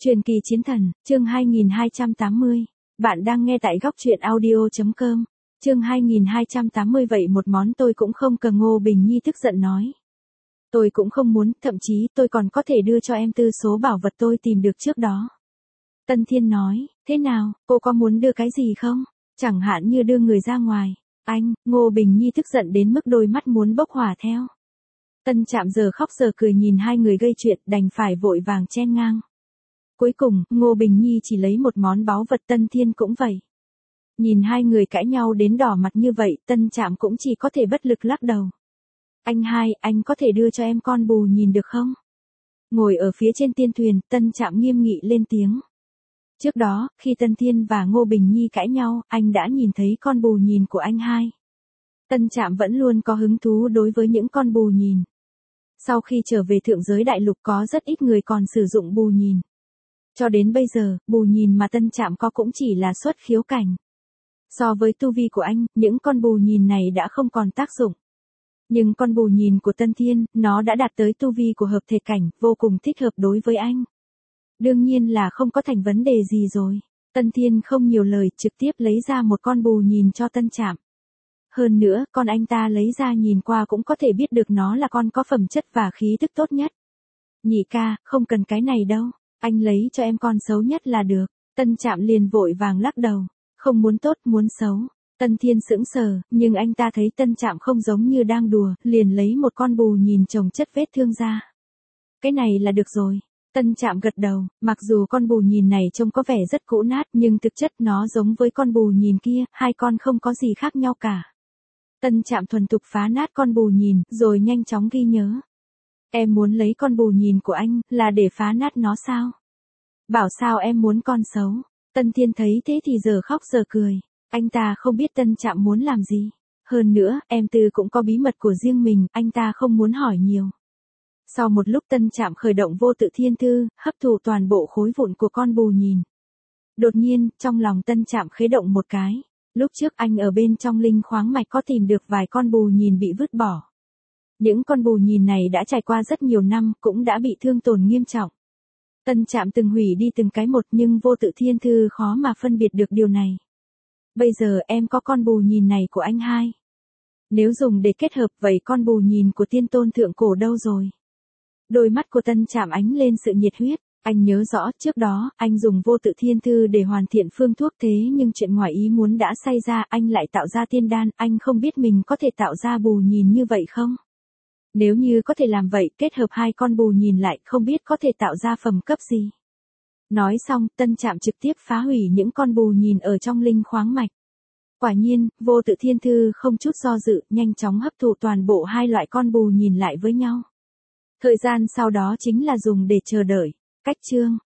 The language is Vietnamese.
Truyền kỳ chiến thần, chương 2280. Bạn đang nghe tại góc truyện audio.com. Chương 2280. Vậy một món tôi cũng không cần. Ngô Bình Nhi tức giận nói. Tôi cũng không muốn, thậm chí tôi còn có thể đưa cho em tư số bảo vật tôi tìm được trước đó. Tân Thiên nói, thế nào, cô có muốn đưa cái gì không? Chẳng hạn như đưa người ra ngoài. Anh, Ngô Bình Nhi tức giận đến mức đôi mắt muốn bốc hỏa theo. Tân Trạm giờ khóc giờ cười nhìn hai người gây chuyện, đành phải vội vàng chen ngang. Cuối cùng, Ngô Bình Nhi chỉ lấy một món báu vật, Tân Thiên cũng vậy. Nhìn hai người cãi nhau đến đỏ mặt như vậy, Tân Trạm cũng chỉ có thể bất lực lắc đầu. Anh hai, anh có thể đưa cho em con bù nhìn được không? Ngồi ở phía trên tiên thuyền, Tân Trạm nghiêm nghị lên tiếng. Trước đó, khi Tân Thiên và Ngô Bình Nhi cãi nhau, anh đã nhìn thấy con bù nhìn của anh hai. Tân Trạm vẫn luôn có hứng thú đối với những con bù nhìn. Sau khi trở về thượng giới đại lục có rất ít người còn sử dụng bù nhìn. Cho đến bây giờ, bù nhìn mà Tân Trạm có cũng chỉ là xuất khiếu cảnh. So với tu vi của anh, những con bù nhìn này đã không còn tác dụng. Nhưng con bù nhìn của Tân Thiên, nó đã đạt tới tu vi của hợp thể cảnh, vô cùng thích hợp đối với anh. Đương nhiên là không có thành vấn đề gì rồi. Tân Thiên không nhiều lời, trực tiếp lấy ra một con bù nhìn cho Tân Trạm. Hơn nữa, con anh ta lấy ra nhìn qua cũng có thể biết được nó là con có phẩm chất và khí tức tốt nhất. Nhị ca, không cần cái này đâu. Anh lấy cho em con xấu nhất là được. Tân Trạm liền vội vàng lắc đầu. Không muốn tốt, muốn xấu. Tân Thiên sững sờ, nhưng anh ta thấy Tân Trạm không giống như đang đùa, liền lấy một con bù nhìn chồng chất vết thương ra. Cái này là được rồi. Tân Trạm gật đầu, mặc dù con bù nhìn này trông có vẻ rất cũ nát nhưng thực chất nó giống với con bù nhìn kia, hai con không có gì khác nhau cả. Tân Trạm thuần thục phá nát con bù nhìn, rồi nhanh chóng ghi nhớ. Em muốn lấy con bù nhìn của anh, là để phá nát nó sao? Bảo sao em muốn con xấu? Tân Thiên thấy thế thì giờ khóc giờ cười. Anh ta không biết Tân Trạm muốn làm gì. Hơn nữa, em Tư cũng có bí mật của riêng mình, anh ta không muốn hỏi nhiều. Sau một lúc Tân Trạm khởi động vô tự thiên thư, hấp thụ toàn bộ khối vụn của con bù nhìn. Đột nhiên, trong lòng Tân Trạm khế động một cái. Lúc trước anh ở bên trong linh khoáng mạch có tìm được vài con bù nhìn bị vứt bỏ. Những con bù nhìn này đã trải qua rất nhiều năm, cũng đã bị thương tổn nghiêm trọng. Tân Trạm từng hủy đi từng cái một nhưng vô tự thiên thư khó mà phân biệt được điều này. Bây giờ em có con bù nhìn này của anh hai. Nếu dùng để kết hợp vậy con bù nhìn của tiên tôn thượng cổ đâu rồi? Đôi mắt của Tân Trạm ánh lên sự nhiệt huyết. Anh nhớ rõ trước đó anh dùng vô tự thiên thư để hoàn thiện phương thuốc thế nhưng chuyện ngoài ý muốn đã xảy ra, anh lại tạo ra tiên đan, anh không biết mình có thể tạo ra bù nhìn như vậy không? Nếu như có thể làm vậy, kết hợp hai con bù nhìn lại không biết có thể tạo ra phẩm cấp gì. Nói xong, Tân Trạm trực tiếp phá hủy những con bù nhìn ở trong linh khoáng mạch. Quả nhiên, vô tự thiên thư không chút do dự, nhanh chóng hấp thụ toàn bộ hai loại con bù nhìn lại với nhau. Thời gian sau đó chính là dùng để chờ đợi. Cách chương